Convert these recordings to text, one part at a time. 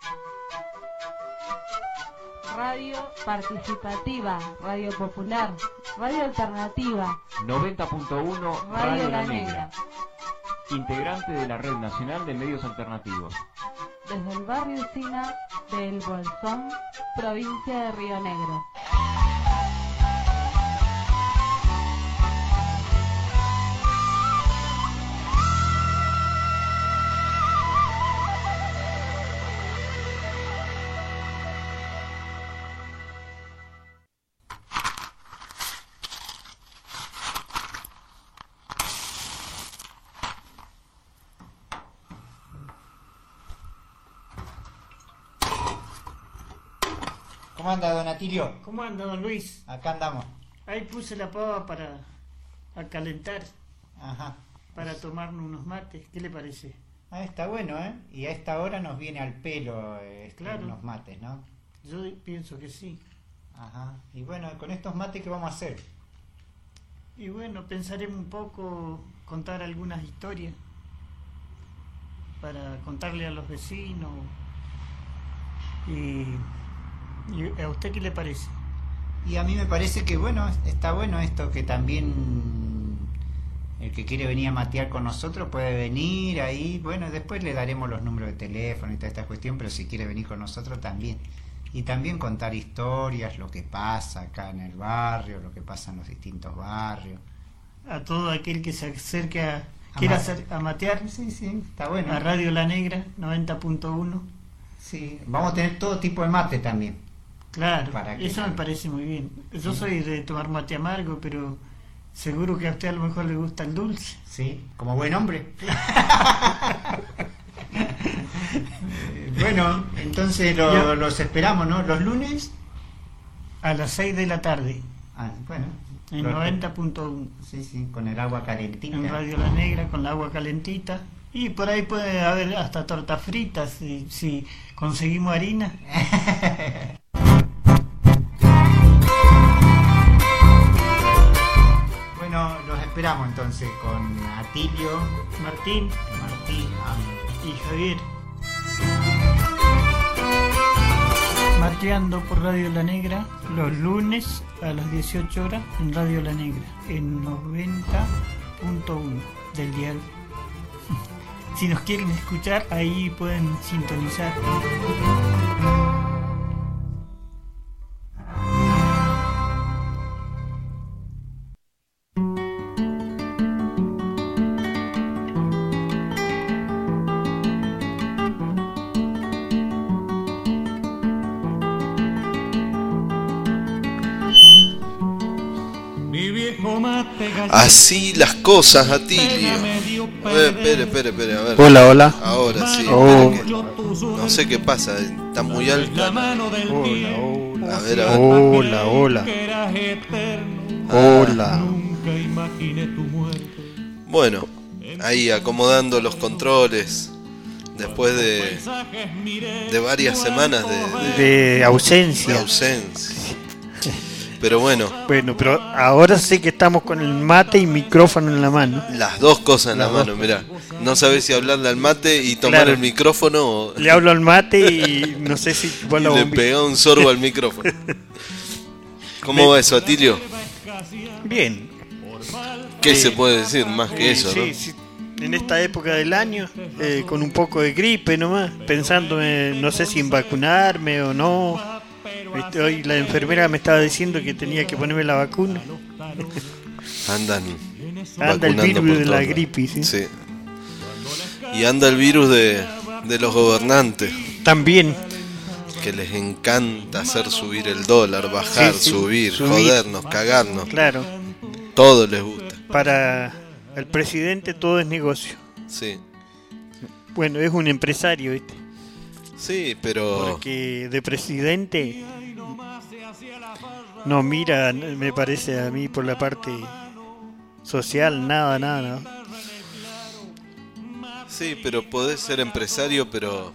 Radio participativa, radio popular, radio alternativa. 90.1 Radio La Negra. Integrante de la Red Nacional de Medios Alternativos. Desde el barrio Sina de El Bolsón, provincia de Río Negro. ¿Cómo anda, don Atilio? ¿Cómo anda, don Luis? Acá andamos. Ahí puse la pava a calentar, Ajá. para tomarnos unos mates. ¿Qué le parece? Ah, está bueno, ¿eh? Y a esta hora nos viene al pelo Claro. unos mates, ¿no? Yo pienso que sí. Ajá. Y bueno, con estos mates, ¿qué vamos a hacer? Y bueno, pensaremos un poco, contar algunas historias para contarle a los vecinos. ¿Y a usted qué le parece? Y a mí me parece que, bueno, está bueno esto, que también el que quiere venir a matear con nosotros puede venir ahí. Bueno, después le daremos los números de teléfono y toda esta cuestión, pero si quiere venir con nosotros también. Y también contar historias, lo que pasa acá en el barrio, lo que pasa en los distintos barrios. A todo aquel que se acerque quiera a matear, Sí, sí, está bueno. a Radio La Negra 90.1. Sí, vamos a tener todo tipo de mate también. Claro, ¿Para qué? eso me parece muy bien. Yo soy de tomar mate amargo, pero seguro que a usted a lo mejor le gusta el dulce. Sí, como buen hombre. Bueno, entonces los esperamos, ¿no? Los lunes. A las 6 de la tarde, Ah, bueno. en los- 90.1, Sí, sí, con el agua calentita. en Radio La Negra, con la agua calentita. Y por ahí puede haber hasta tortas fritas, si conseguimos harina. Bueno, los esperamos entonces con Atilio, Martín Martín. y Javier. Mateando por Radio La Negra, los lunes a las 18 horas en Radio La Negra, en 90.1 del dial. Si nos quieren escuchar, ahí pueden sintonizar. Así las cosas, Atilio. Espere, a ver. Hola, hola. Ahora sí. Oh. espere que no sé qué pasa, está muy alta. Hola, A ver. hola. Hola. Bueno, ahí acomodando los controles. Después de varias semanas de De ausencia. ausencia. Pero bueno, Bueno, pero ahora sé que estamos con el mate y micrófono en la mano. las dos cosas en la Las mano, dos. mirá. No sabés si hablarle al mate y tomar Claro. el micrófono o Le hablo al mate y no sé si y vos la le bombilla. pegá un sorbo al micrófono. ¿Cómo va eso, Atilio? Bien. ¿Qué se puede decir más que eso, sí, no? sí. En esta época del año, con un poco de gripe nomás, pensando no sé si en vacunarme o no. Hoy la enfermera me estaba diciendo que tenía que ponerme la vacuna. Andan Anda el vacunando virus por de la todos gripe, ¿sí? Sí. Y anda el virus de los gobernantes, También. que les encanta hacer subir el dólar, bajar, Sí, sí, subir, subir. jodernos, cagarnos. Claro, Todo les gusta. para el presidente todo es negocio. Sí. Bueno, es un empresario, ¿viste? Sí, pero Porque de presidente no mira, me parece a mí, por la parte social, nada. sí, pero podés ser empresario, pero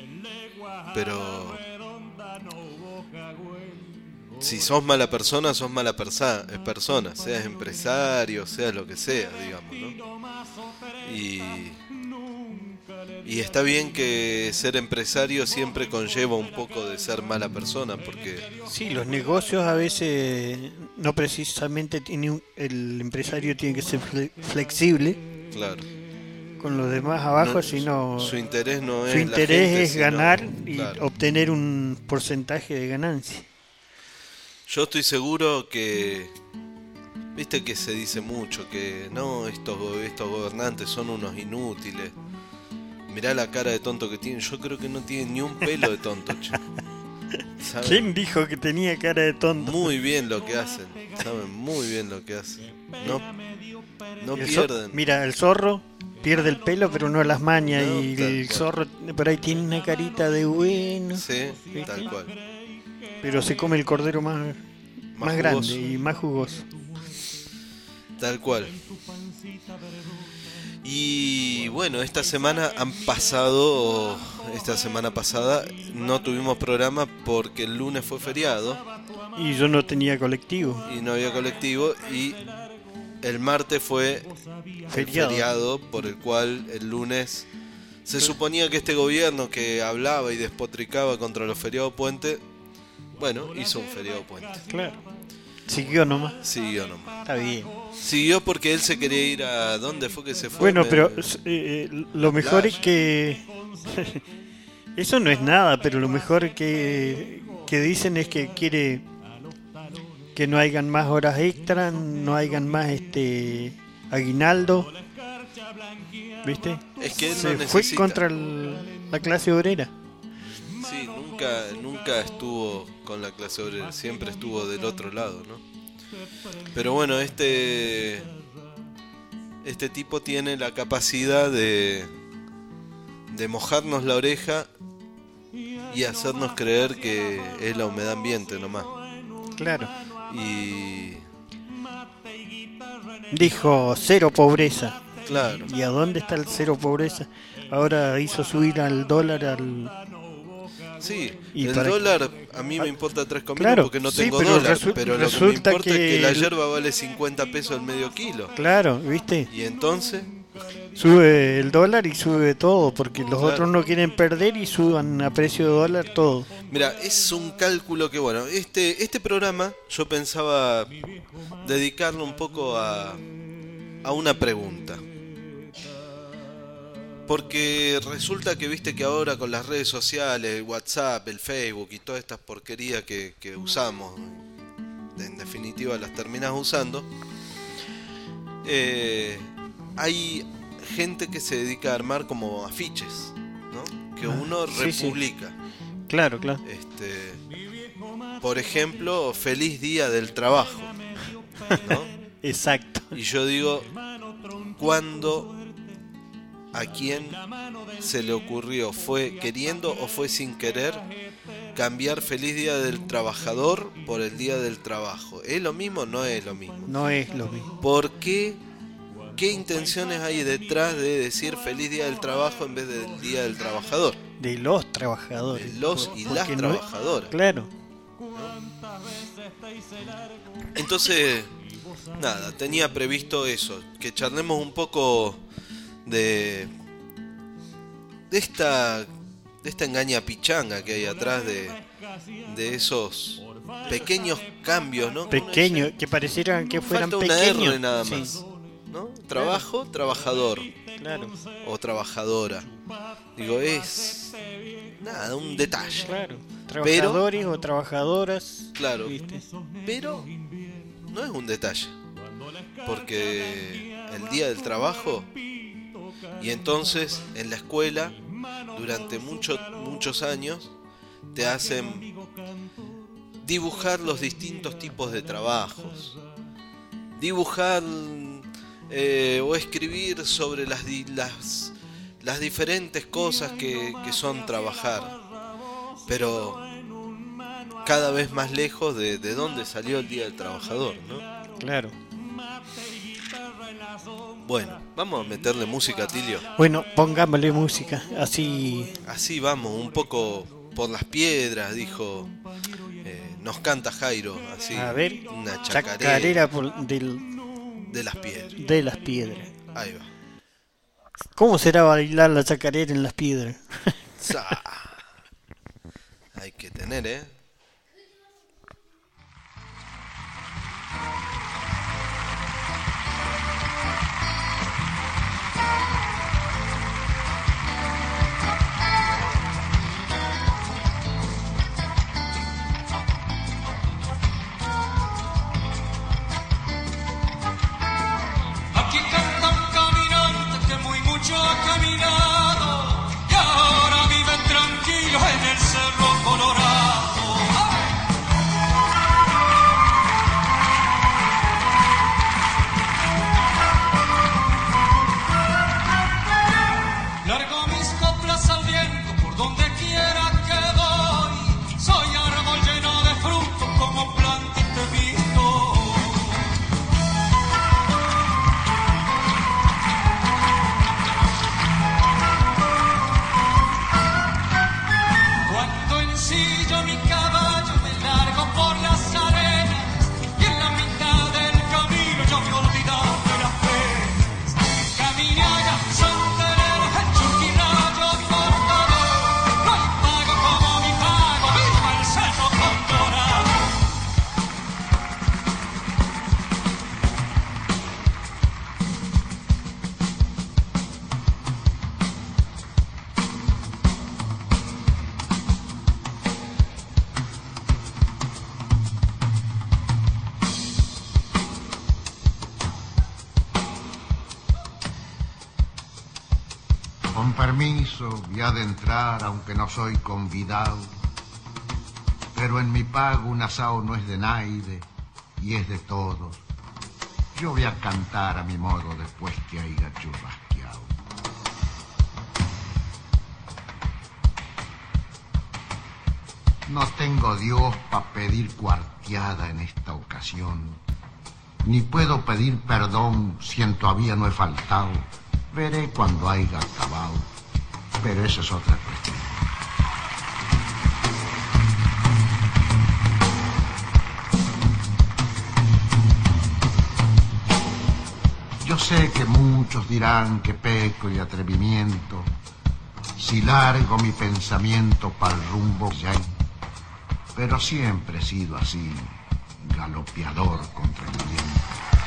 si sos mala persona, sos mala persona, seas empresario, seas lo que sea, digamos, ¿no? Y está bien que ser empresario siempre conlleva un poco de ser mala persona, porque Sí, los negocios a veces no precisamente el empresario tiene que ser flexible claro, con los demás abajo, no, sino su interés no es su la interés gente, es sino- ganar y claro. obtener un porcentaje de ganancia. Yo estoy seguro que, viste que se dice mucho que no, estos gobernantes son unos inútiles. Mirá la cara de tonto que tienen. Yo creo que no tienen ni un pelo de tonto, che. ¿Saben? ¿Quién dijo que tenía cara de tonto? Muy bien lo que hacen. Saben muy bien lo que hacen. No El pierden. Mira, el zorro pierde el pelo pero no las mañas, No, y tal el cual. zorro por ahí tiene una carita de bueno, Sí, ¿viste? tal cual. pero se come el cordero más grande jugoso. y más jugoso. Tal cual. Y bueno, esta semana esta semana pasada no tuvimos programa porque el lunes fue feriado Y yo no tenía colectivo. y no había colectivo, y el martes fue el feriado por el cual el lunes se suponía que este gobierno que hablaba y despotricaba contra los feriados puente, bueno, hizo un feriado puente. Claro. Siguió nomás. Siguió nomás. Está bien. Siguió porque él se quería ir a... ¿Dónde fue que se fue? Bueno, pero A lo la mejor es playa. que... Eso no es nada, pero lo mejor que dicen es que quiere que no hayan más horas extras, no hayan más aguinaldo. ¿Viste? Es que él Se no fue necesita. contra la clase obrera. Sí, nunca estuvo con la clase obrera, siempre estuvo del otro lado, ¿no? Pero bueno, este tipo tiene la capacidad de mojarnos la oreja y hacernos creer que es la humedad ambiente nomás. Claro. Y Dijo cero pobreza. claro, ¿Y a dónde está el cero pobreza? Ahora hizo subir al dólar sí, Y el para- dólar a mí me importa 3 comidas Claro, porque no sí, tengo pero dólar, pero lo que me resulta importa es que que la el- yerba vale 50 pesos el medio kilo. Claro, ¿viste? Y entonces, Sube el dólar y sube todo, porque los Claro. otros no quieren perder y suban a precio de dólar todo. mira, es un cálculo que, bueno, este programa yo pensaba dedicarlo un poco a una pregunta. Porque resulta que viste que ahora con las redes sociales, el WhatsApp, el Facebook y todas estas porquerías que usamos, en definitiva las terminas usando, hay gente que se dedica a armar como afiches, ¿no? Que uno sí, sí. republica. Claro, claro. Por ejemplo, feliz día del trabajo, ¿no? Exacto. Y yo digo, ¿cuándo, a quién se le ocurrió? ¿Fue queriendo o fue sin querer cambiar feliz día del trabajador por el día del trabajo? ¿Es lo mismo o no es lo mismo? No es lo mismo. ¿Por qué? ¿Qué intenciones hay detrás de decir feliz día del trabajo en vez del día del trabajador? De los trabajadores. De los y las Porque no es- trabajadoras. Claro. Entonces, nada, tenía previsto eso, que charlemos un poco de esta engaña pichanga que hay atrás de esos pequeños cambios, ¿no? Pequeño, que parecieran que fueran Falta una pequeños. R nada Sí, más, ¿no? Trabajo, trabajador claro, o trabajadora. Digo, es nada, un detalle. claro. Trabajadores o trabajadoras. Claro. ¿Viste? Pero no es un detalle, porque el día del trabajo, y entonces en la escuela durante muchos años te hacen dibujar los distintos tipos de trabajos, dibujar o escribir sobre las diferentes cosas que son trabajar, pero cada vez más lejos de dónde salió el Día del Trabajador, ¿no? Claro. Bueno, vamos a meterle música, Tilio. Bueno, pongámosle música. Así. Así vamos, un poco por las piedras, dijo. Nos canta Jairo, así. A ver. Una Chacarera de las piedras. de las piedras. Ahí va. ¿Cómo será bailar la chacarera en las piedras? Sa. Hay que tener, ¿eh? Aquí canta un caminante que muy mucho ha caminado y ahora vive tranquilo en el Cerro Colorado. Largo mis coplas al viento por donde quiera que voy. Soy árbol lleno de frutos como planta y te visto. Cuando ensillo mi caballo me largo por las arenas y en la mitad del camino yo me he olvidado de las penas. Caminaba santanero, el churquirrayo cortador. No hay pago como mi pago, viva el Cerro Colorado. Con permiso, voy a adentrar, aunque no soy convidado. Pero en mi pago un asao no es de naide y es de todos. Yo voy a cantar a mi modo después que haya churrasqueado. No tengo Dios pa' pedir cuarteada en esta ocasión. Ni puedo pedir perdón si en todavía no he faltado. Veré cuando haya acabado, pero esa es otra cuestión. Yo sé que muchos dirán que peco de atrevimiento, si largo mi pensamiento pa'l rumbo que hay, pero siempre he sido así, galopeador contra el viento.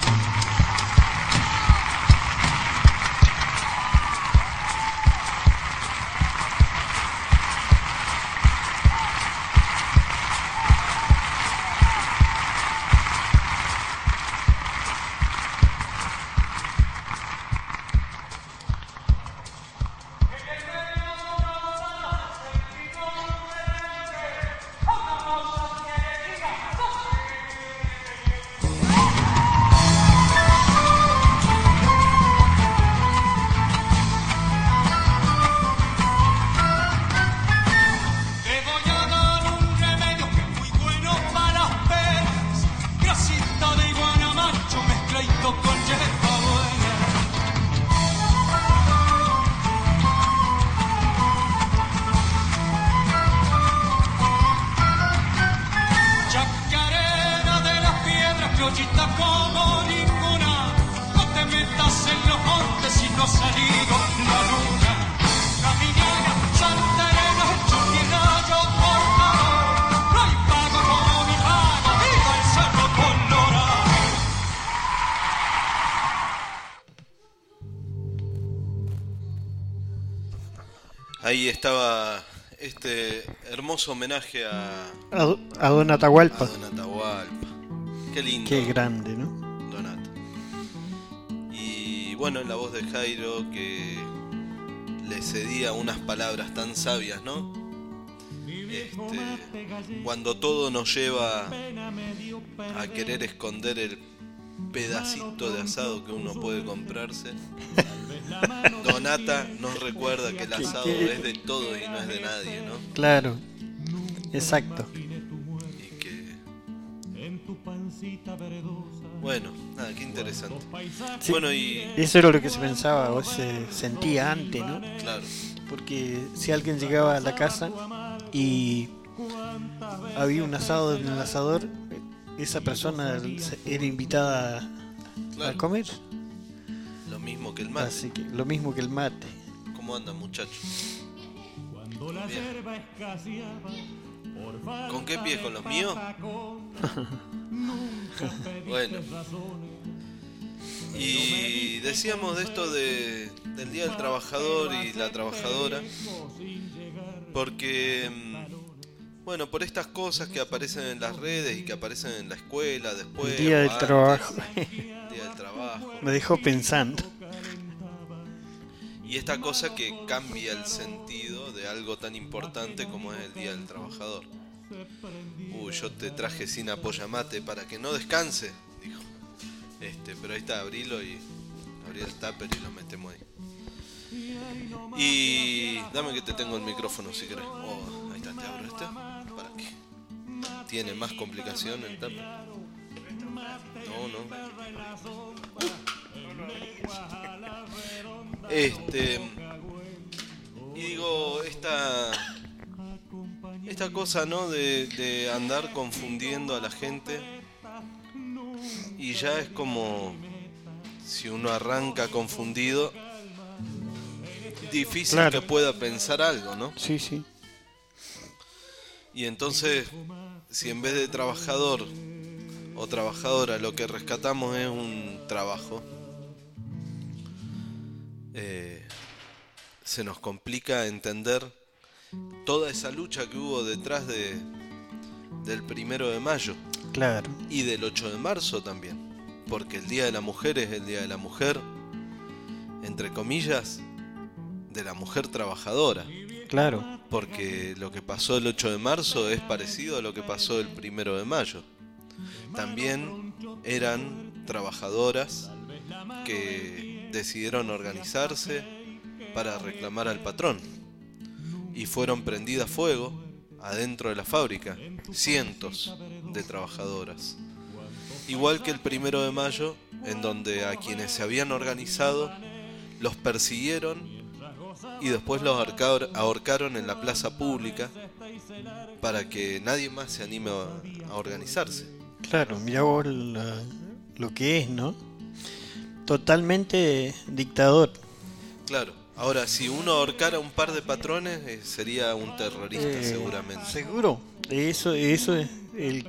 Te voy a dar un remedio que es muy bueno para las penas. Grasita de iguana macho mezcladito con hierba buena. Chacarera de las piedras, criollita como ninguna. No te metas en los montes si no ha salido la luna. Caminera, santanera, el churquirrayo cortador. No hay pago como mi pago, viva el Cerro Colorado. Ahí estaba este hermoso homenaje A Don Atahualpa. a Don Atahualpa. Qué lindo. Qué grande, ¿no? Donato. Y bueno, la voz de Jairo que le cedía unas palabras tan sabias, ¿no? Cuando todo nos lleva a querer esconder el pedacito de asado que uno puede comprarse, Donata nos recuerda que el asado es de todos y no es de nadie, ¿no? Claro, exacto. Y que... Bueno, nada, qué interesante. Sí, Bueno, y... eso era lo que se pensaba o se sentía antes, ¿no? Claro. Porque si alguien llegaba a la casa y había un asado en el asador, esa persona era invitada a Claro. comer. Lo mismo que el mate. Así que lo mismo que el mate. ¿Cómo andan, muchachos? Bien. ¿Con qué pies? ¿Con los míos? Bueno. Y decíamos de esto del Día del Trabajador y la Trabajadora, porque, bueno, por estas cosas que aparecen en las redes y que aparecen en la escuela después. El Día del antes, Trabajo. Día del Trabajo. Me dejó pensando. Y esta cosa que cambia el sentido de algo tan importante como es el Día del Trabajador. Yo te traje sin apoyamate para que no descanse, dijo. Pero ahí está, abrilo y abrí el tupper y lo metemos ahí. Y dame que te tengo el micrófono si querés. Oh, ahí está, te abro este. ¿Para qué? ¿Tiene más complicación el tupper? No. Y digo, esta cosa, ¿no? De andar confundiendo a la gente. Y ya es como, si uno arranca confundido, difícil Claro. que pueda pensar algo, ¿no? Sí, sí. Y entonces, si en vez de trabajador o trabajadora lo que rescatamos es un trabajo, se nos complica entender toda esa lucha que hubo detrás del 1 de mayo. Claro. Y del 8 de marzo también, porque el Día de la Mujer es el Día de la Mujer, entre comillas, de la mujer trabajadora, Claro. porque lo que pasó el 8 de marzo es parecido a lo que pasó el 1 de mayo. También eran trabajadoras que decidieron organizarse para reclamar al patrón y fueron prendidas a fuego adentro de la fábrica, cientos de trabajadoras. Igual que el 1 de mayo, en donde a quienes se habían organizado los persiguieron y después los ahorcaron en la plaza pública para que nadie más se anime a organizarse. Claro, mirá vos lo que es, ¿no? Totalmente dictador. Claro, ahora si uno ahorcara un par de patrones sería un terrorista seguramente. Seguro. Eso es el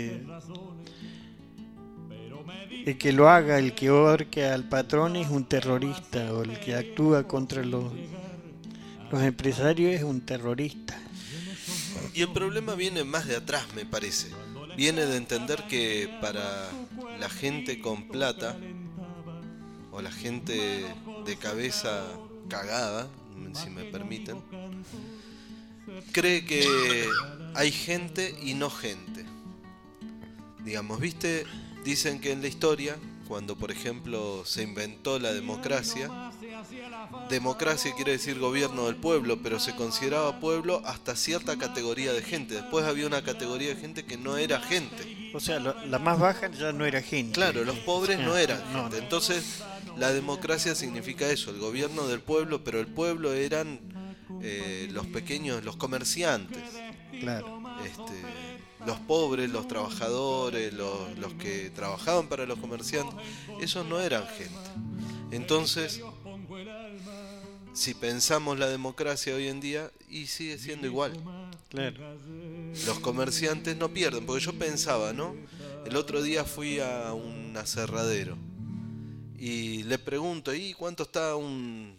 que lo haga, el que ahorque al patrón es un terrorista, o el que actúa contra los empresarios es un terrorista. Y el problema viene más de atrás, me parece. Viene de entender que para la gente con plata, o la gente de cabeza cagada, si me permiten, cree que hay gente y no gente. Digamos, ¿viste? Dicen que en la historia, cuando por ejemplo se inventó la democracia quiere decir gobierno del pueblo, pero se consideraba pueblo hasta cierta categoría de gente. Después había una categoría de gente que no era gente. O sea, la más baja ya no era gente. Claro, los pobres no eran No, gente. no. Entonces, la democracia significa eso, el gobierno del pueblo, pero el pueblo eran los pequeños, los comerciantes. Claro. Los pobres, los trabajadores, los que trabajaban para los comerciantes, esos no eran gente. Entonces, si pensamos la democracia hoy en día, y sigue siendo igual. Claro. Los comerciantes no pierden, porque yo pensaba, ¿no? El otro día fui a un aserradero y le pregunto, ¿y cuánto está un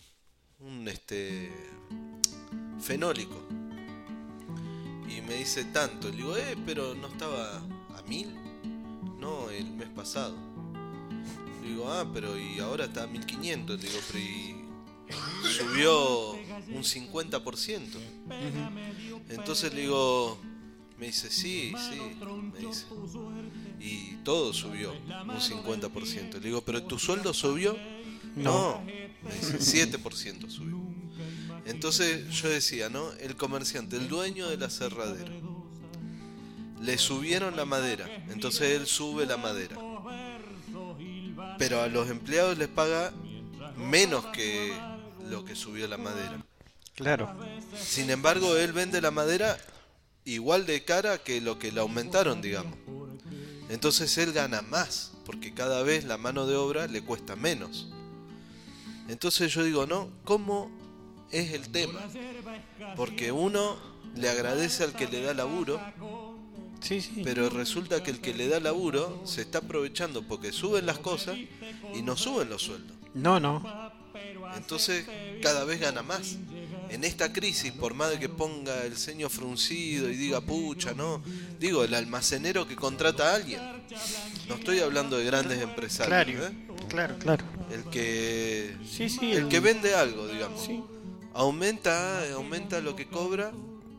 fenólico? Y me dice tanto. Le digo, pero no estaba a 1000. No, el mes pasado. Le digo, pero y ahora está a 1500. Le digo, pero y subió un 50%. Entonces le digo, me dice, sí, me dice. Y todo subió un 50%. Le digo, pero ¿tu sueldo subió? No, me dice, 7% subió. Entonces yo decía, ¿no? El comerciante, el dueño del aserradero, le subieron la madera, entonces él sube la madera. Pero a los empleados les paga menos que lo que subió la madera. Claro. Sin embargo, él vende la madera igual de cara que lo que le aumentaron, digamos. Entonces él gana más, porque cada vez la mano de obra le cuesta menos. Entonces yo digo, no, ¿cómo es el tema? Porque uno le agradece al que le da laburo, Sí, sí. pero resulta que el que le da laburo se está aprovechando porque suben las cosas y no suben los sueldos. No. Entonces cada vez gana más. En esta crisis, por más de que ponga el ceño fruncido y diga pucha, no, digo, el almacenero que contrata a alguien. No estoy hablando de grandes empresarios, Claro. El que Sí, el que vende algo, digamos. Sí. Aumenta lo que cobra,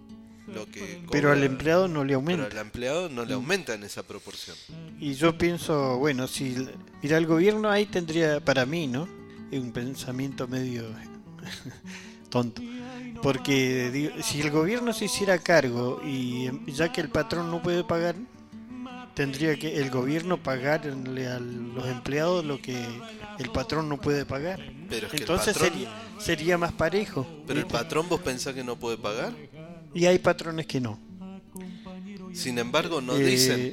Pero al empleado no le pero aumenta. al empleado no le aumenta en esa proporción. Y yo pienso, bueno, mira, el gobierno ahí tendría, para mí, ¿no? Un pensamiento medio tonto. Porque si el gobierno se hiciera cargo y ya que el patrón no puede pagar, tendría que el gobierno pagarle a los empleados lo que el patrón no puede pagar. Pero es que Entonces el patrón, sería más parejo. pero el ¿viste? patrón, ¿vos pensás que no puede pagar? Y hay patrones que no. Sin embargo, no Eh, dicen,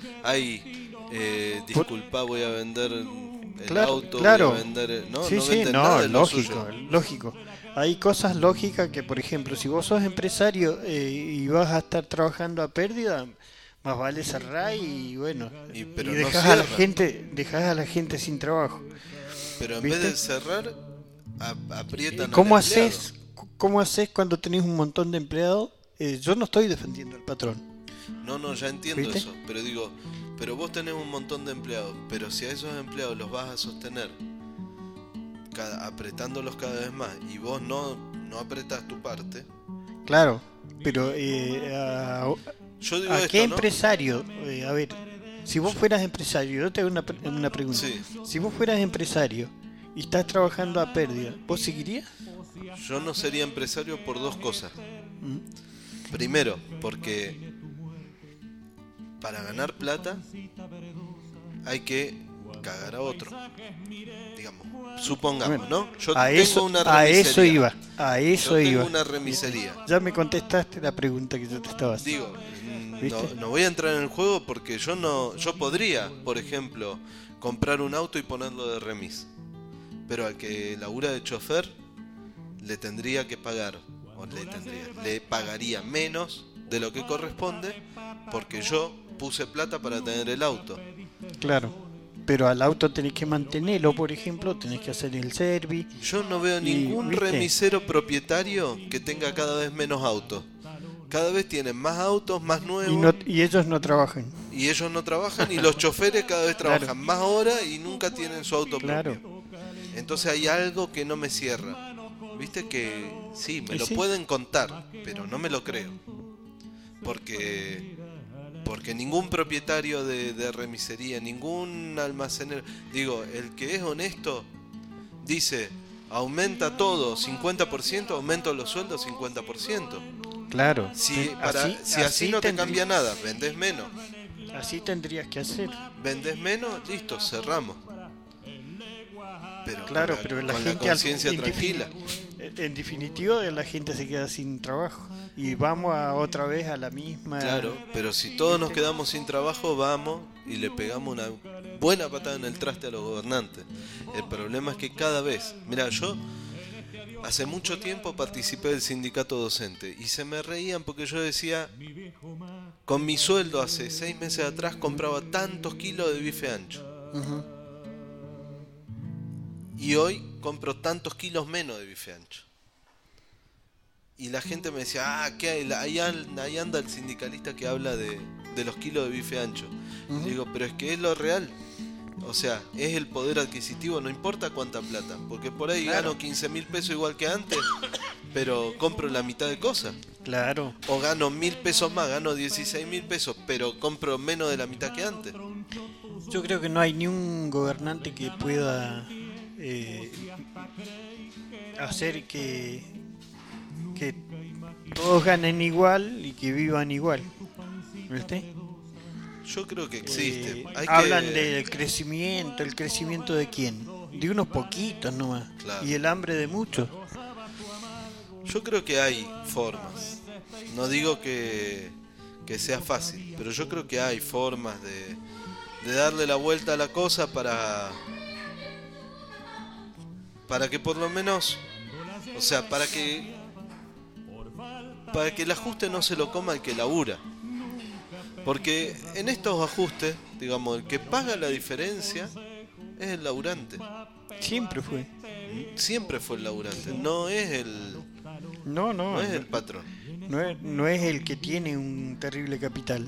disculpa, voy a vender el auto, claro. voy a vender... No, Sí, no sí, venden nada de lo lógico, suyo. lógico. Hay cosas lógicas que, por ejemplo, si vos sos empresario y vas a estar trabajando a pérdida, más vale cerrar y bueno, Pero no dejás a la cierran. gente sin trabajo. Pero en ¿Viste? vez de cerrar, aprietan ¿Cómo al empleado. cómo haces cuando tenés un montón de empleados? Yo no estoy defendiendo al patrón. No, ya entiendo ¿Viste? eso. Pero digo, pero vos tenés un montón de empleados. Pero si a esos empleados los vas a sostener apretándolos cada vez más y vos no apretás tu parte. Claro, pero Yo digo ¿a esto, qué ¿no? empresario? A ver, si vos fueras empresario, yo te hago una pregunta. Sí. Si vos fueras empresario y estás trabajando a pérdida, ¿vos seguirías? Yo no sería empresario por dos cosas. Mm. Primero, porque para ganar plata hay que cagar a otro. Digamos, supongamos, Bueno, ¿no? Yo a tengo eso, una a remisería. eso iba, a eso Yo tengo iba. una remisería. Ya me contestaste la pregunta que yo te estaba haciendo. Digo, ¿Viste? no voy a entrar en el juego porque yo podría, por ejemplo, comprar un auto y ponerlo de remis. Pero al que labura de chofer le tendría que pagar, le pagaría menos de lo que corresponde porque yo puse plata para tener el auto. Claro, pero al auto tenés que mantenerlo, por ejemplo, tenés que hacer el service. Yo no veo ningún ¿viste? remisero propietario que tenga cada vez menos autos. Cada vez tienen más autos, más nuevos, Y ellos no trabajan. y ellos no trabajan, y los choferes cada vez Claro. trabajan más horas y nunca tienen su auto Claro. propio. Entonces hay algo que no me cierra. Viste que sí, me Y lo sí. pueden contar, pero no me lo creo. Porque ningún propietario de remisería, ningún almacenero, digo, el que es honesto dice, aumenta todo 50%, aumento los sueldos 50%. Claro. Si Así así no te tendría- cambia nada, vendés menos. Así tendrías que hacer. Vendés menos, listo, cerramos. Pero Claro, con pero la con gente la conciencia en tranquila. En definitiva, la gente se queda sin trabajo y vamos otra vez a la misma. Claro, pero si todos nos quedamos sin trabajo, vamos y le pegamos una buena patada en el traste a los gobernantes. El problema es que cada vez, mira, yo hace mucho tiempo participé del sindicato docente y se me reían porque yo decía, con mi sueldo hace 6 meses atrás compraba tantos kilos de bife ancho. Ujú. Y hoy compro tantos kilos menos de bife ancho. Y la gente me decía, ¿qué hay? Ahí anda el sindicalista que habla de los kilos de bife ancho. Ujú. Digo, pero es que es lo real. O sea, es el poder adquisitivo, no importa cuánta plata. Porque por ahí Claro. gano 15.000 pesos igual que antes, pero compro la mitad de cosas. Claro. O gano 1.000 pesos más, gano 16.000 pesos, pero compro menos de la mitad que antes. Yo creo que no hay ni un gobernante que pueda hacer que todos ganen igual y que vivan igual. ¿Viste? Yo creo que existe. Hay Hablan que... del crecimiento, ¿el crecimiento de quién? De unos poquitos nomás. Claro. Y el hambre de muchos. Yo creo que hay formas. No digo que sea fácil, pero yo creo que hay formas de darle la vuelta a la cosa para que por lo menos, o sea, para que el ajuste no se lo coma el que labura. Porque en estos ajustes, digamos, el que paga la diferencia es el laburante. Siempre fue. Siempre fue el laburante, no es el No es el patrón. No es el que tiene un terrible capital.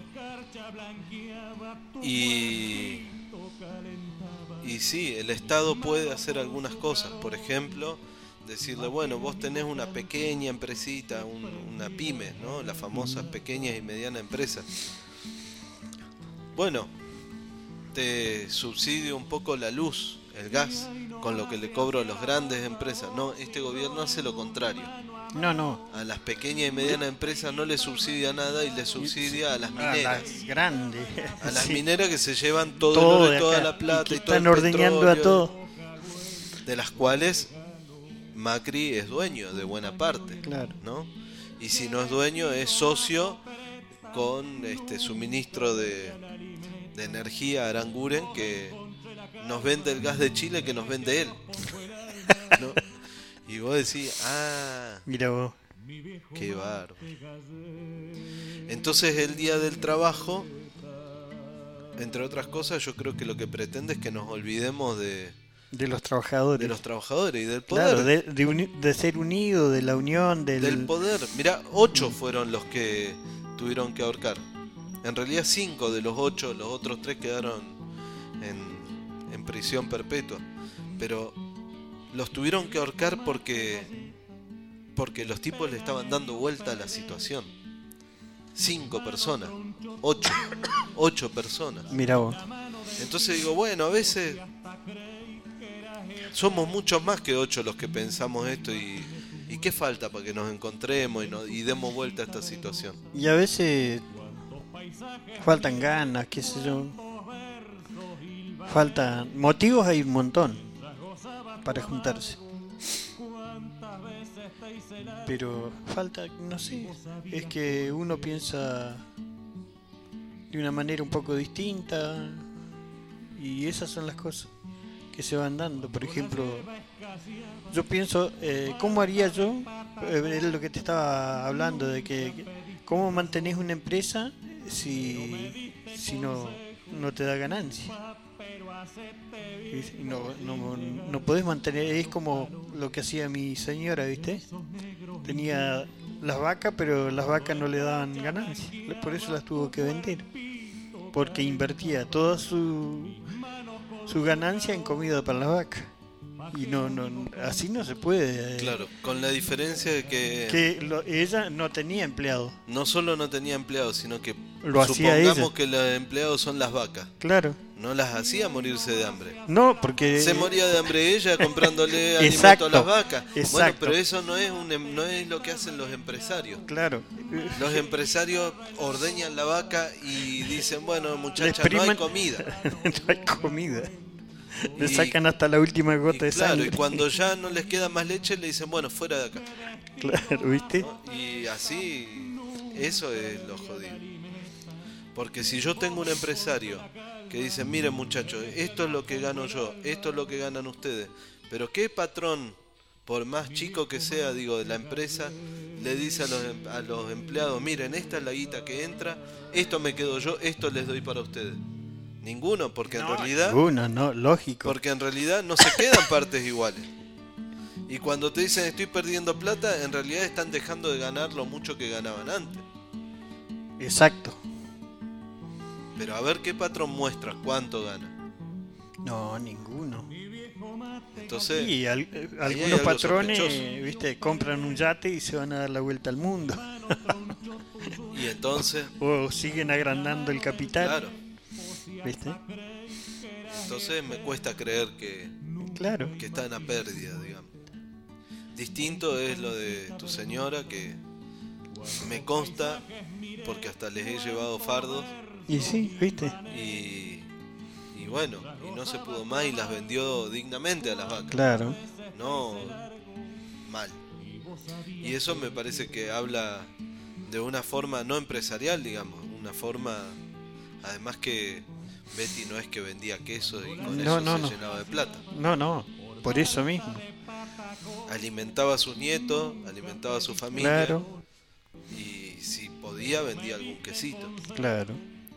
Y sí, el Estado puede hacer algunas cosas. Por ejemplo, decirle, bueno, vos tenés una pequeña empresita, una pyme, ¿no? Las famosas pequeñas y medianas empresas. Bueno, te subsidio un poco la luz, el gas, con lo que le cobro a las grandes empresas. No, este gobierno hace lo contrario. No. A las pequeñas y medianas empresas no le subsidia nada y le subsidia a las mineras. Las grandes. A las Sí. mineras que se llevan todo Todo el oro de y toda acá, la plata y y que todo el están ordeñando a petróleo, todo. de las cuales Macri es dueño de buena parte, Claro. ¿no? Y si no es dueño, es socio con su ministro de energía, Aranguren, que nos vende el gas de Chile que nos vende él, ¿no? Y vos decís, Mira vos. qué bárbaro. Entonces el día del trabajo, entre otras cosas, yo creo que lo que pretende es que nos olvidemos de los trabajadores. los trabajadores y del poder. Claro, de ser unido, de la unión, del poder. Mirá, 8 fueron los que tuvieron que ahorcar. En realidad 5 de los 8, los otros 3 quedaron en prisión perpetua. Pero los tuvieron que ahorcar porque los tipos le estaban dando vuelta a la situación. 5 personas, 8 personas. Mira vos. Entonces digo, bueno, a veces somos muchos más que 8 los que pensamos esto y qué falta para que nos encontremos y demos vuelta a esta situación. Y a veces faltan ganas, qué sé yo. Faltan motivos, hay un montón para juntarse. Pero falta, no sé, es que uno piensa de una manera un poco distinta y esas son las cosas que se van dando. Por ejemplo, yo pienso, ¿cómo haría yo? Es lo que te estaba hablando, de que ¿cómo mantenés una empresa si no te da ganancia? Y no podés mantener, es como lo que hacía mi señora, ¿viste? Tenía las vacas, pero las vacas no le daban ganancia, por eso las tuvo que vender, porque invertía toda su ganancia en comida para las vacas. Y así no se puede. Claro, con la diferencia de que ella no tenía empleado. No solo no tenía empleados, sino que Lo hacía supongamos ella. que los empleados son las vacas. Claro. No las hacía morirse de hambre. No, porque Se moría de hambre ella comprándole Exacto, alimento a las vacas. Bueno, exacto. pero eso no es lo que hacen los empresarios. Claro. Los empresarios ordeñan la vaca y dicen, bueno, muchacha, no hay exprimen- comida. No hay comida. Le Y- sacan hasta la última gota de Claro, sangre. y cuando ya no les queda más leche le dicen, bueno, fuera de acá. Claro, ¿viste? ¿No? Y así, eso es lo jodido. Porque si yo tengo un empresario que dice, miren muchachos, esto es lo que gano yo, esto es lo que ganan ustedes, pero ¿qué patrón, por más chico que sea, digo, de la empresa, le dice a los empleados, miren, esta es la guita que entra, esto me quedo yo, esto les doy para ustedes? Ninguno, porque en realidad... Ninguno, no, lógico. Porque en realidad no se quedan partes iguales. Y cuando te dicen estoy perdiendo plata, en realidad están dejando de ganar lo mucho que ganaban antes. Exacto. Pero a ver qué patrón muestra cuánto gana. No, ninguno. Entonces, Y hay algunos algo patrones, sospechoso. viste, compran un yate y se van a dar la vuelta al mundo. Y entonces, O siguen agrandando el capital. claro, ¿Viste? entonces me cuesta creer que Claro. están a pérdida, digamos. Distinto es lo de tu señora, que me consta, porque hasta les he llevado fardos, Y sí, ¿viste? y bueno, y no se pudo más y las vendió dignamente a las vacas. Claro. No mal. Y eso me parece que habla de una forma no empresarial, digamos, una forma, además que Betty no es que vendía queso y con No, eso no, se no. llenaba de plata. No, Por eso mismo. Alimentaba a sus nietos, alimentaba a su familia. Claro, Y si podía, vendía algún quesito. claro.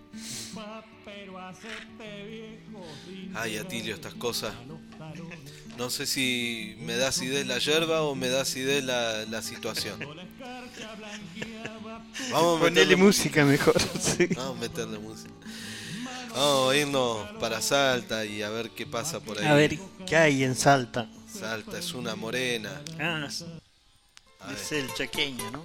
Ay, Atilio, estas cosas. No sé si me da acidez la yerba o me da acidez la situación. Vamos a Ponele meterle música mejor. Sí. Vamos a meterle música. Vamos a irnos para Salta y a ver qué pasa por ahí. A ver, ¿qué hay en Salta? Salta es una morena. Ah, A ver. es el chaqueño, ¿no?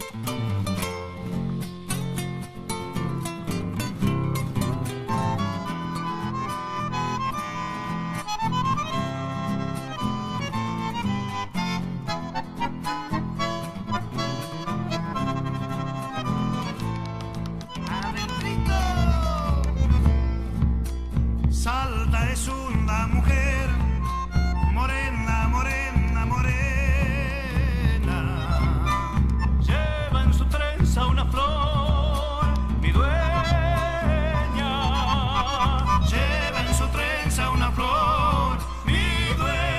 Salta es una mujer morena, morena, morena. Lleva en su trenza una flor, mi dueña. Lleva en su trenza una flor, mi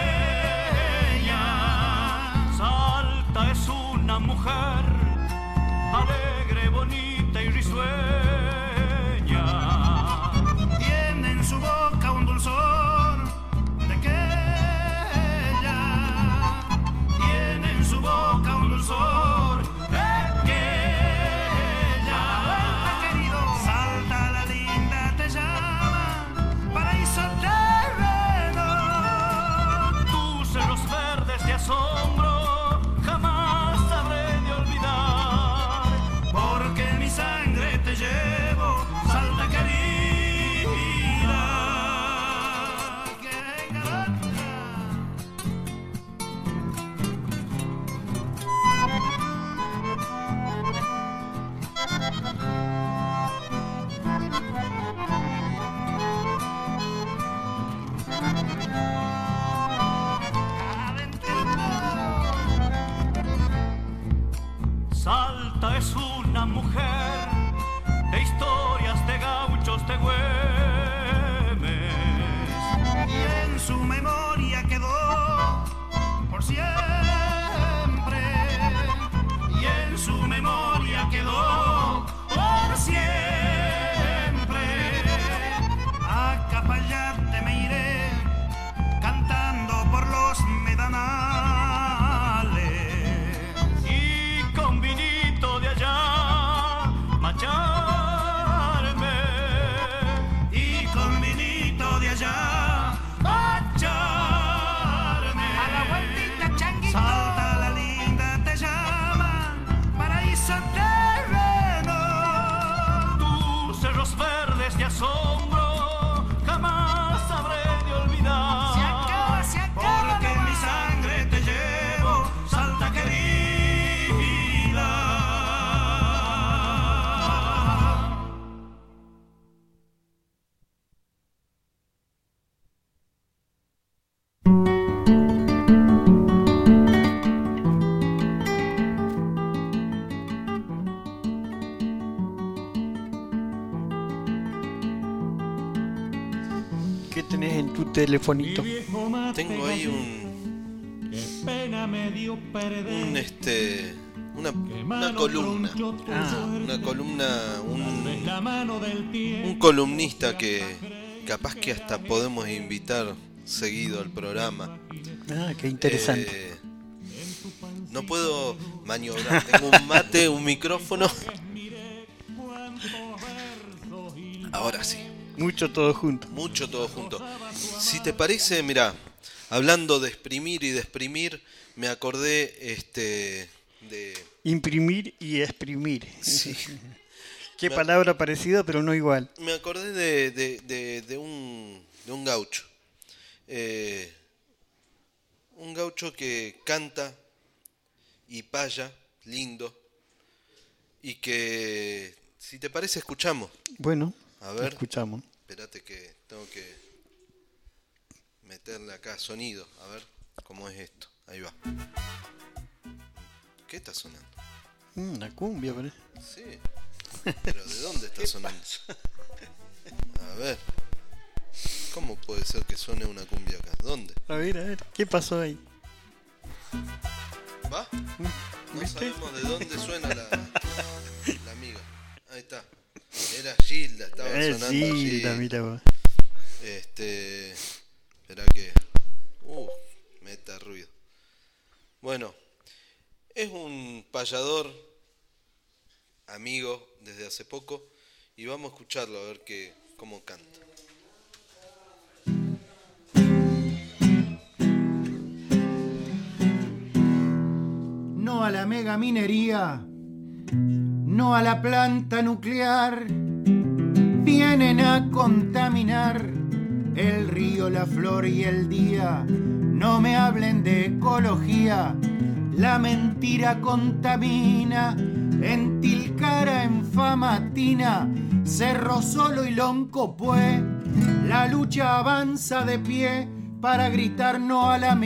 dueña. Salta es una mujer alegre, bonita y risueña. Tiene en su boca un dulzor de aquella. Tiene en su boca un dulzor de aquella. Salta la linda te llama, paraíso terreno. Tus cerros verdes de asombro jamás habré de olvidar, porque en mi sangre te llevo, Salta querida. Que garanta. Salta es una mujer de historias de gauchos de Güemes, y en su memoria quedó por siempre, y en su memoria quedó por siempre. A Capayate me iré cantando por los medanales, y con vinito de allá macharme, y con vinito de allá macharme. A la vueltita, changuito. Salta la linda te llama, paraíso terreno. Tus cerros verdes de asombro jamás habré de olvidar. Se acaba, porque en mi sangre te llevo, Salta querida. ¿Qué tenés en tu telefonito? Tengo ahí una columna. Una columna, un columnista que capaz que hasta podemos invitar seguido al programa. Ah, qué interesante. No puedo maniobrar, tengo un mate, un micrófono. Ahora sí. Mucho todo junto. Mucho todo junto. Si te parece, mira, hablando de exprimir y de exprimir, me acordé de... Imprimir y exprimir. Sí. Qué palabra parecida, pero no igual. Me acordé de un gaucho. Un gaucho que canta y paya, lindo, y que, si te parece, escuchamos. Bueno, A ver. escuchamos. Espérate que tengo que meterle acá sonido. A ver cómo es esto. Ahí va. ¿Qué está sonando? Una cumbia, parece. Sí. ¿Pero de dónde está sonando? A ver. ¿Cómo puede ser que suene una cumbia acá? ¿Dónde? A ver, ¿qué pasó ahí? ¿Va? No ¿Viste? sabemos de dónde suena la amiga. Ahí está. Era Gilda, estaba sonando Gilda, Gilda. mira vos. Espera que... meta ruido. Bueno, es un payador amigo desde hace poco y vamos a escucharlo a ver cómo canta. No a la mega minería, no a la planta nuclear, vienen a contaminar el río, la flor y el día. No me hablen de ecología, la mentira contamina. En Tilcara, en Famatina, Cerro Solo y Loncopué, la lucha avanza de pie para gritar no a la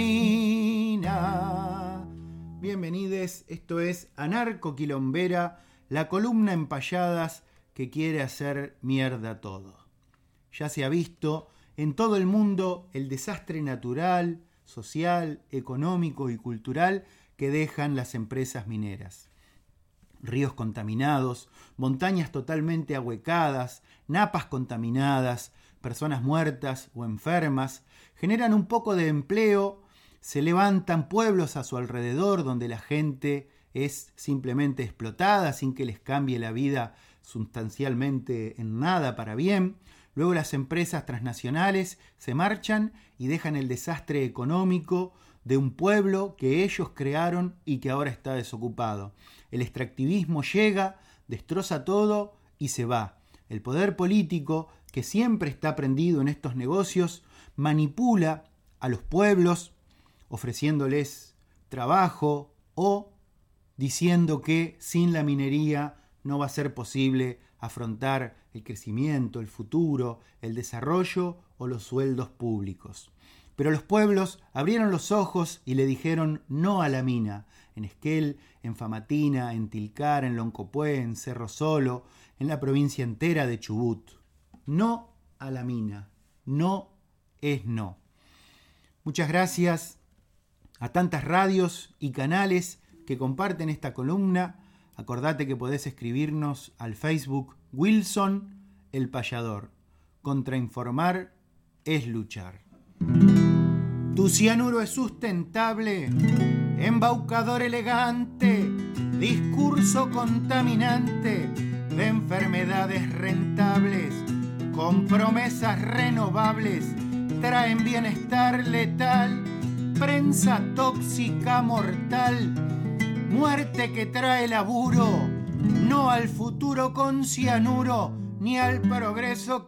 mina. Bienvenides, esto es Anarco Quilombera, la columna en payadas que quiere hacer mierda todo. Ya se ha visto en todo el mundo el desastre natural, social, económico y cultural que dejan las empresas mineras. Ríos contaminados, montañas totalmente ahuecadas, napas contaminadas, personas muertas o enfermas, generan un poco de empleo, se levantan pueblos a su alrededor donde la gente es simplemente explotada sin que les cambie la vida sustancialmente en nada para bien. Luego las empresas transnacionales se marchan y dejan el desastre económico de un pueblo que ellos crearon y que ahora está desocupado. El extractivismo llega, destroza todo y se va. El poder político, que siempre está prendido en estos negocios, manipula a los pueblos ofreciéndoles trabajo o diciendo que sin la minería no va a ser posible afrontar el crecimiento, el futuro, el desarrollo o los sueldos públicos. Pero los pueblos abrieron los ojos y le dijeron no a la mina, en Esquel, en Famatina, en Tilcara, en Loncopué, en Cerro Solo, en la provincia entera de Chubut. No a la mina, no es no. Muchas gracias a tantas radios y canales que comparten esta columna. Acordate que podés escribirnos al Facebook Wilson el Payador. Contrainformar es luchar. Tu cianuro es sustentable, embaucador elegante, discurso contaminante de enfermedades rentables, con promesas renovables, traen bienestar letal, prensa tóxica mortal, muerte que trae laburo, no al futuro con cianuro, ni al progreso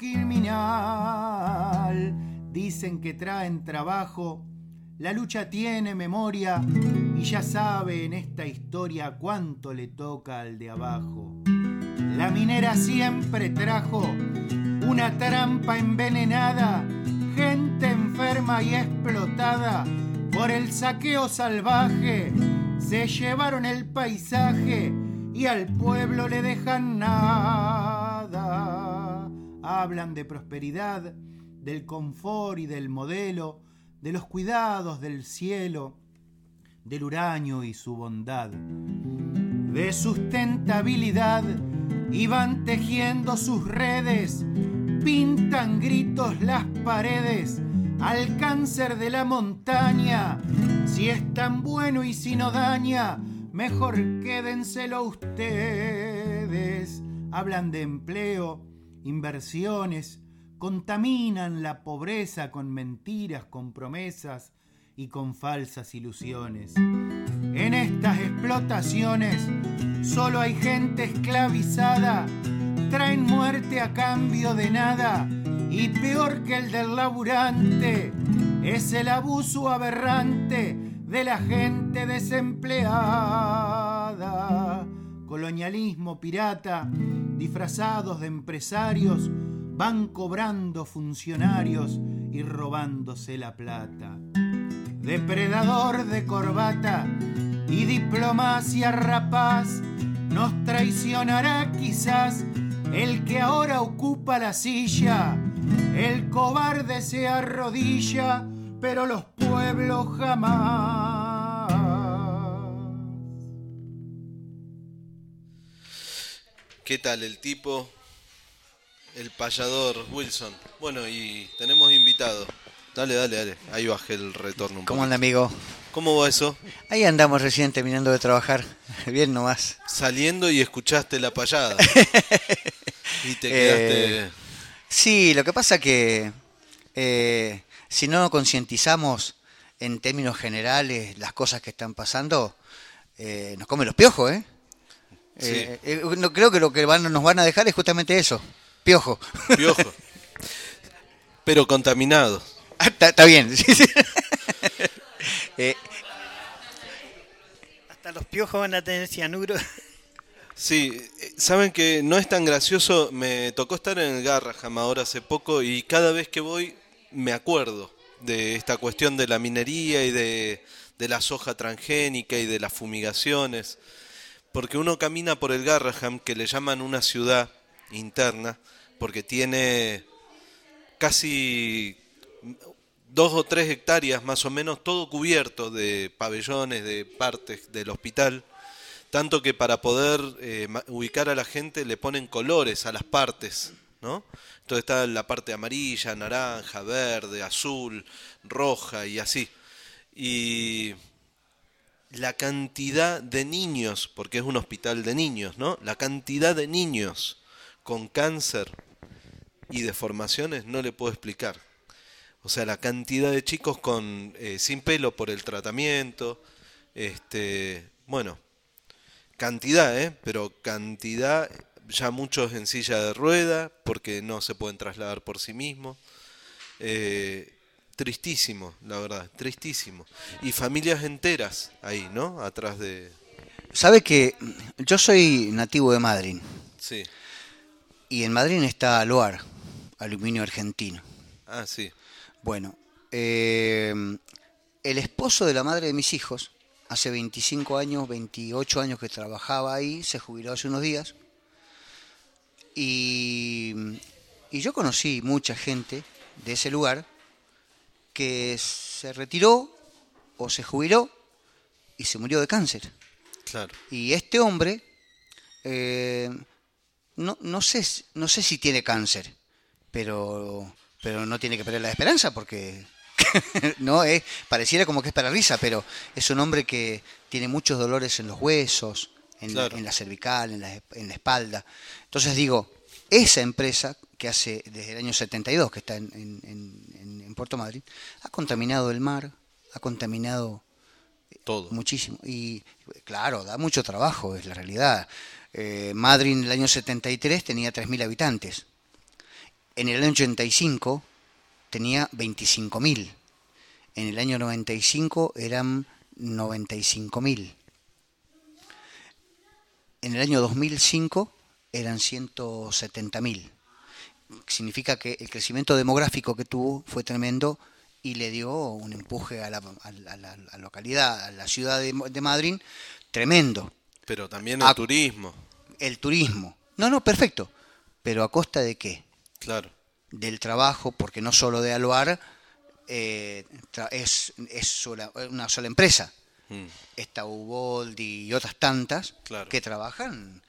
criminal. Dicen que traen trabajo, la lucha tiene memoria y ya sabe en esta historia cuánto le toca al de abajo. La minera siempre trajo una trampa envenenada, gente enferma y explotada por el saqueo salvaje. Se llevaron el paisaje y al pueblo le dejan nada. Hablan de prosperidad, del confort y del modelo, de los cuidados del cielo, del uranio y su bondad, de sustentabilidad, y van tejiendo sus redes, pintan gritos las paredes al cáncer de la montaña. Si es tan bueno y si no daña, mejor quédenselo ustedes. Hablan de empleo, inversiones, contaminan la pobreza con mentiras, con promesas y con falsas ilusiones. En estas explotaciones solo hay gente esclavizada, traen muerte a cambio de nada, y peor que el del laburante es el abuso aberrante de la gente desempleada. Colonialismo pirata, disfrazados de empresarios, van cobrando funcionarios y robándose la plata. Depredador de corbata y diplomacia rapaz, nos traicionará quizás el que ahora ocupa la silla El cobarde se arrodilla, pero los pueblos jamás. ¿Qué tal el tipo? El payador Wilson. Bueno, y tenemos invitado. Dale. Ahí bajé el retorno un poco. ¿Cómo anda, amigo? ¿Cómo va eso? Ahí andamos recién terminando de trabajar. Bien nomás. Saliendo y escuchaste la payada. Y te quedaste... Sí, lo que pasa que si no nos en términos generales las cosas que están pasando, nos comen los piojos, ¿eh? Sí. No, creo que lo que nos van a dejar es justamente eso, piojo. Piojo. Pero contaminado. Está bien. Sí. Hasta los piojos van a tener cianuro. Sí, saben que no es tan gracioso. Me tocó estar en el Garraham ahora hace poco y cada vez que voy me acuerdo de esta cuestión de la minería y de la soja transgénica y de las fumigaciones. Porque uno camina por el Garraham, que le llaman una ciudad interna, porque tiene casi 2 o 3 hectáreas más o menos, todo cubierto de pabellones, de partes del hospital, tanto que para poder ubicar a la gente le ponen colores a las partes, ¿no? Entonces está la parte amarilla, naranja, verde, azul, roja y así. Y la cantidad de niños, porque es un hospital de niños, ¿no? La cantidad de niños con cáncer y deformaciones no le puedo explicar. O sea, la cantidad de chicos con sin pelo por el tratamiento, bueno, cantidad, pero cantidad, ya muchos en silla de rueda porque no se pueden trasladar por sí mismos. Tristísimo, la verdad, tristísimo. Y familias enteras ahí, ¿no? Atrás de... ¿Sabe que yo soy nativo de Madrid? Sí. Y en Madrid está Aluar, aluminio argentino. Ah, sí. Bueno, el esposo de la madre de mis hijos, hace 25 años, 28 años que trabajaba ahí, se jubiló hace unos días. Y yo conocí mucha gente de ese lugar que se retiró o se jubiló y se murió de cáncer. Claro. Y este hombre, no sé si tiene cáncer, pero no tiene que perder la esperanza porque no pareciera como que es para risa, pero es un hombre que tiene muchos dolores en los huesos, en la cervical, en la espalda. Entonces digo, esa empresa que hace desde el año 72 que está en Puerto Madryn, ha contaminado el mar, ha contaminado todo muchísimo. Y claro, da mucho trabajo, es la realidad. Madryn en el año 73 tenía 3.000 habitantes. En el año 85 tenía 25.000. En el año 95 eran 95.000. En el año 2005 eran 170.000. Significa que el crecimiento demográfico que tuvo fue tremendo y le dio un empuje a la localidad, a la ciudad de Madryn, tremendo. Pero también el turismo. El turismo. No, perfecto. ¿Pero a costa de qué? Claro. Del trabajo, porque no solo de Aluar es una sola empresa. Está Ubold y otras tantas que trabajan,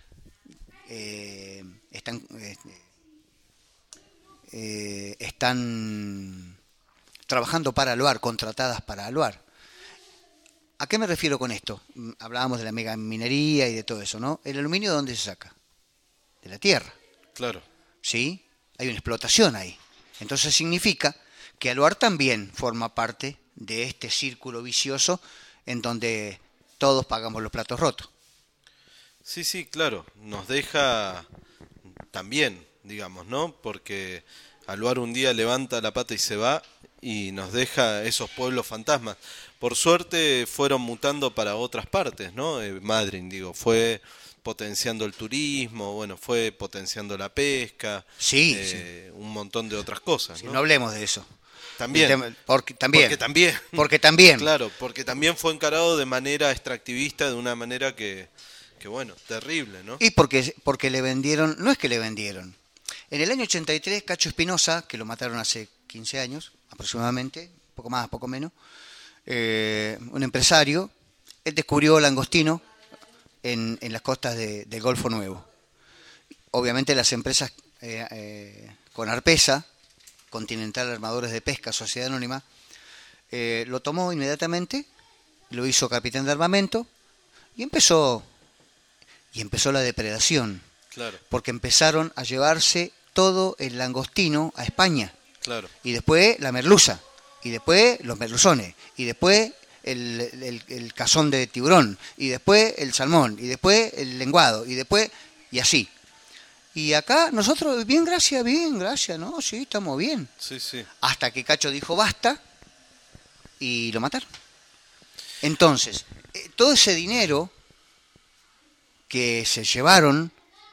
están trabajando para Aluar, contratadas para Aluar. ¿A qué me refiero con esto? Hablábamos de la mega minería y de todo eso, ¿no? ¿El aluminio de dónde se saca? De la tierra. Claro. ¿Sí? Hay una explotación ahí. Entonces significa que Aluar también forma parte de este círculo vicioso en donde todos pagamos los platos rotos. Sí, claro. Nos deja también, digamos, ¿no? Porque Aluar un día levanta la pata y se va y nos deja esos pueblos fantasmas. Por suerte fueron mutando para otras partes, ¿no? Madryn, fue potenciando el turismo, bueno, fue potenciando la pesca, sí. Un montón de otras cosas, ¿no? No hablemos de eso. También. Porque también. Claro, porque también fue encarado de manera extractivista, de una manera que bueno, terrible, ¿no? Y porque le vendieron, no es que le vendieron, En el año 83, Cacho Espinosa, que lo mataron hace 15 años aproximadamente, poco más, poco menos, un empresario, él descubrió langostino en las costas del Golfo Nuevo. Obviamente las empresas con Arpesa, Continental Armadores de Pesca, Sociedad Anónima, lo tomó inmediatamente, lo hizo capitán de armamento y empezó la depredación. Claro. Porque empezaron a llevarse todo el langostino a España. Claro. Y después la merluza, y después los merluzones, y después el cazón de tiburón, y después el salmón, y después el lenguado, y así. Y acá nosotros, bien, gracias, ¿no? Sí, estamos bien. Sí, sí. Hasta que Cacho dijo basta y lo mataron. Entonces, todo ese dinero que se llevaron,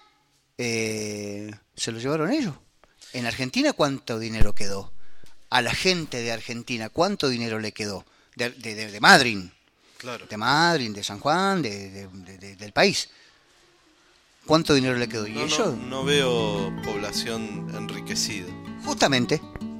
se lo llevaron ellos. En Argentina, ¿cuánto dinero quedó? A la gente de Argentina, ¿cuánto dinero le quedó? De Madryn. Claro. De Madryn, de San Juan, del país. ¿Cuánto dinero le quedó? ¿Y ellos? No veo población enriquecida. Justamente.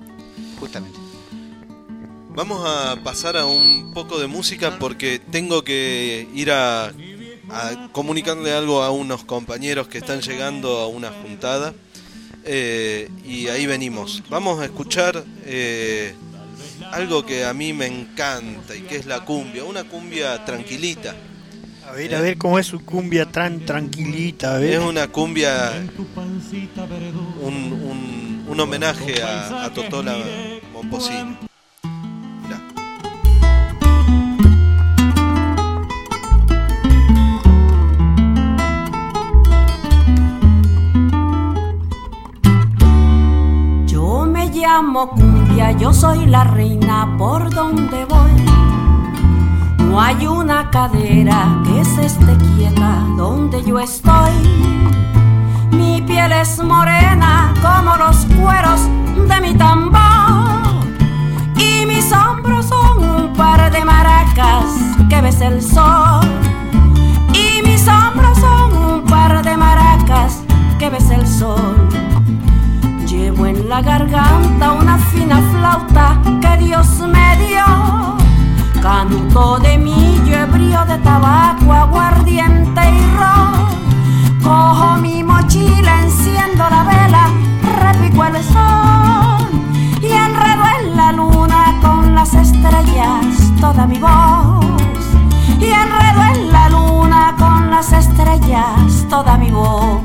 Vamos a pasar a un poco de música porque tengo que ir a comunicarle algo a unos compañeros que están llegando a una juntada. Y ahí venimos. Vamos a escuchar algo que a mí me encanta y que es la cumbia. Una cumbia tranquilita. A ver cómo es su cumbia tranquilita. A ver. Es una cumbia, un homenaje a Totola Momposina. Mirá. Yo me llamo cumbia, yo soy la reina por donde voy. No hay una cadera que se esté quieta donde yo estoy. Mi piel es morena como los cueros de mi tambor. Y mis hombros son un par de maracas que besa el sol. Y mis hombros son un par de maracas que besa el sol. Llevo en la garganta una fina flauta que Dios me dio. Canuto de millo, ebrio de tabaco, aguardiente y ron. Cojo mi mochila, enciendo la vela, repico el sol y enredo en la luna con las estrellas toda mi voz. Y enredo en la luna con las estrellas toda mi voz.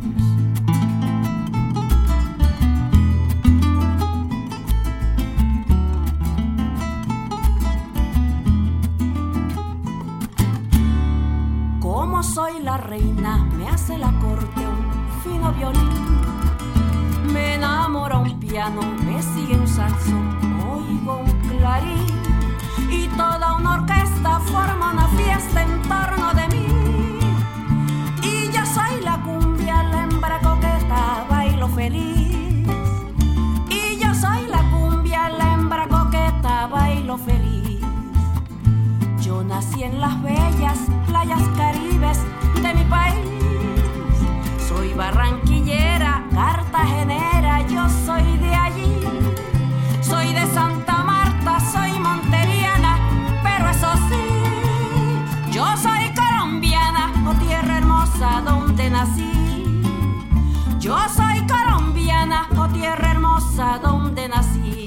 Soy la reina, me hace la corte un fino violín. Me enamora un piano, me sigue un saxo, oigo un clarín. Y toda una orquesta forma una fiesta en torno de mí. Y yo soy la cumbia, la hembra coqueta, bailo feliz. Y yo soy la cumbia, la hembra coqueta, bailo feliz. Yo nací en las bellas playas caribes de mi país. Soy barranquillera, cartagenera, yo soy de allí. Soy de Santa Marta, soy monteriana, pero eso sí, yo soy colombiana, oh tierra hermosa donde nací. Yo soy colombiana, oh tierra hermosa donde nací.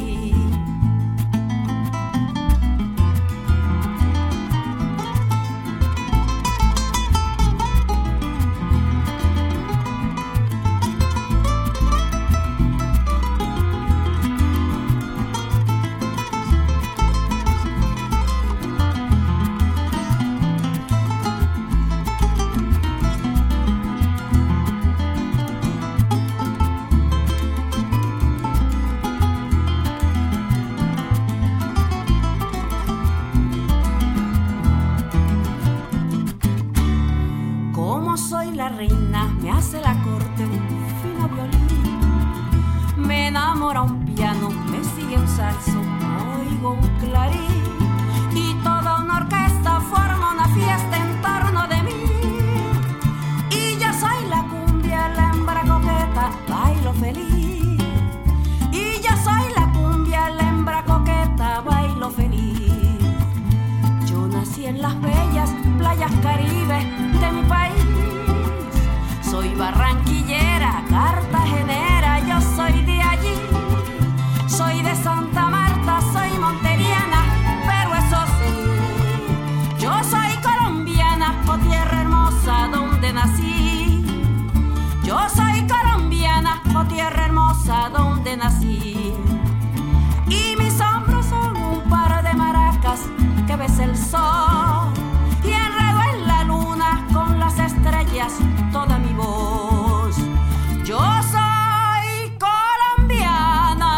las bellas playas caribes de mi país. Soy barranquillera, cartagenera, yo soy de allí. Soy de Santa Marta, soy monteriana, pero eso sí, yo soy colombiana, oh tierra hermosa donde nací. Yo soy colombiana, oh tierra hermosa donde nací. Y mis hombros son un par de maracas que besa el sol y enredo en la luna con las estrellas toda mi voz. Yo soy colombiana.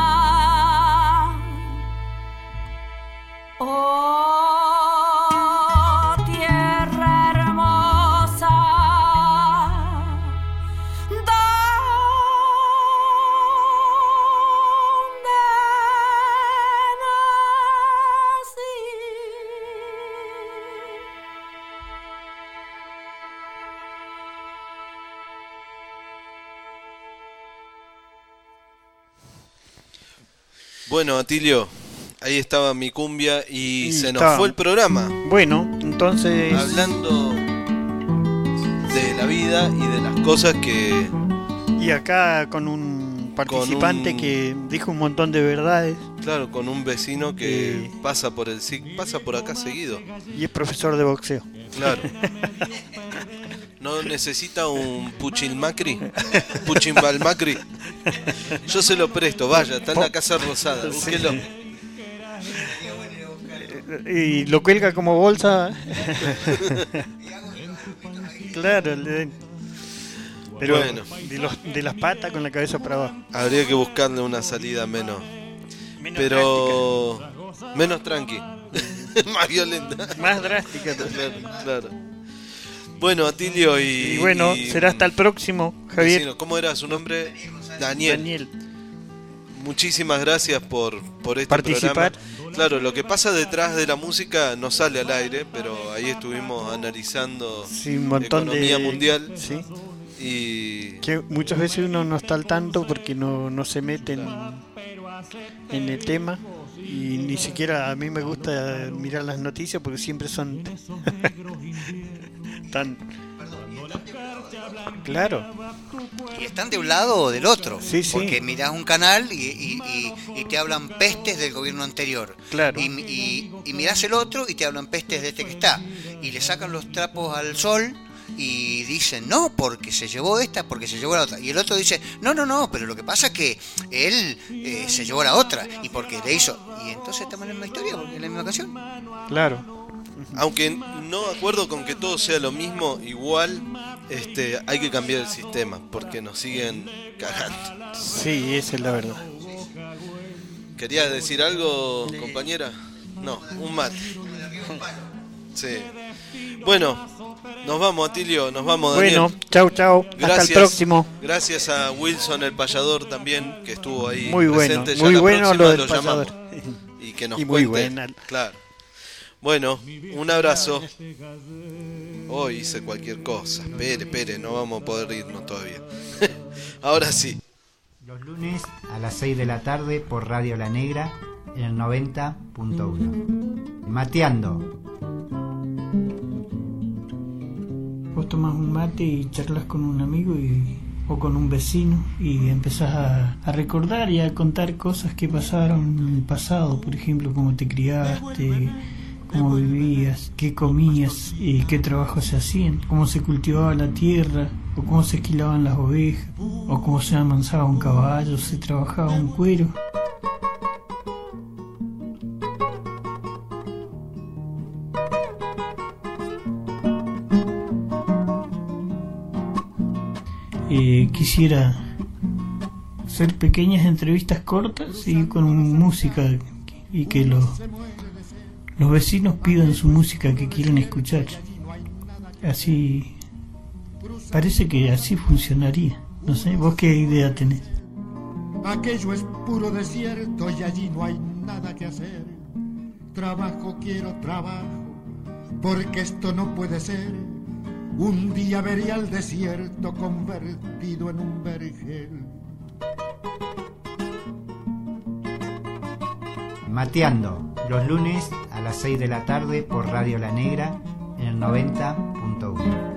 Oh, tierra hermosa, ¿dónde nací? Bueno, Atilio, ahí estaba mi cumbia y se nos estaba. fue el programa. Bueno, entonces... Hablando de la vida y de las cosas que... Y acá con un participante que dijo un montón de verdades. Claro, con un vecino que pasa por acá seguido. Y es profesor de boxeo. Claro. ¿No necesita un Puchilmacri? Puchimbalmacri. Yo se lo presto, vaya, está en la Casa Rosada, búsquelo. Y lo cuelga como bolsa. Claro, pero bueno, de las patas con la cabeza para abajo. habría que buscarle una salida menos pero drástica. Menos tranqui. Más violenta. Más drástica. Claro. Bueno, Atilio Y bueno, será hasta el próximo, Javier. Vecino, ¿cómo era su nombre? Daniel. Muchísimas gracias por este participar. Programa. Claro, lo que pasa detrás de la música no sale al aire, pero ahí estuvimos analizando un montón economía de mundial. Sí. Y que muchas veces uno no está al tanto porque no se mete en el tema. Y ni siquiera a mí me gusta mirar las noticias porque siempre son tan... Claro. Y están de un lado o del otro. Sí, sí. Porque mirás un canal y te hablan pestes del gobierno anterior. Claro. Y mirás el otro y te hablan pestes de este que está. Y le sacan los trapos al sol y dicen, no, porque se llevó esta, porque se llevó la otra. Y el otro dice, no, pero lo que pasa es que él se llevó la otra. Y porque le hizo... Y entonces estamos en la misma historia, porque es la misma canción. Claro. aunque no acuerdo con que todo sea lo mismo, igual hay que cambiar el sistema porque nos siguen cagando. Sí, esa es la verdad. ¿Querías decir algo, compañera? No, un mate. Sí. Bueno, nos vamos, Atilio, nos vamos, Daniel. Bueno, chau. Hasta el próximo. Gracias a Wilson el payador también, que estuvo ahí muy presente. Bueno, muy bueno lo del llamamos. payador. Y que nos y muy cuente. buena. Claro. Bueno, un abrazo. Hoy hice cualquier cosa. Espere, no vamos a poder irnos todavía. Ahora sí. Los lunes a las 6 de la tarde por Radio La Negra en el 90.1. Mateando. Vos tomás un mate y charlas con un amigo o con un vecino y empezás a recordar y a contar cosas que pasaron en el pasado, por ejemplo, cómo te criaste, cómo vivías, qué comías y qué trabajos se hacían, cómo se cultivaba la tierra, o cómo se esquilaban las ovejas, o cómo se amansaba un caballo, se trabajaba un cuero. Quisiera hacer pequeñas entrevistas cortas y con música y que los vecinos pidan su música que quieren escuchar. Así parece que así funcionaría. No sé, ¿vos qué idea tenés? Aquello es puro desierto y allí no hay nada que hacer. Trabajo, quiero trabajo, porque esto no puede ser. Un día vería el desierto convertido en un vergel. Mateando, los lunes a las 6 de la tarde por Radio La Negra en el 90.1.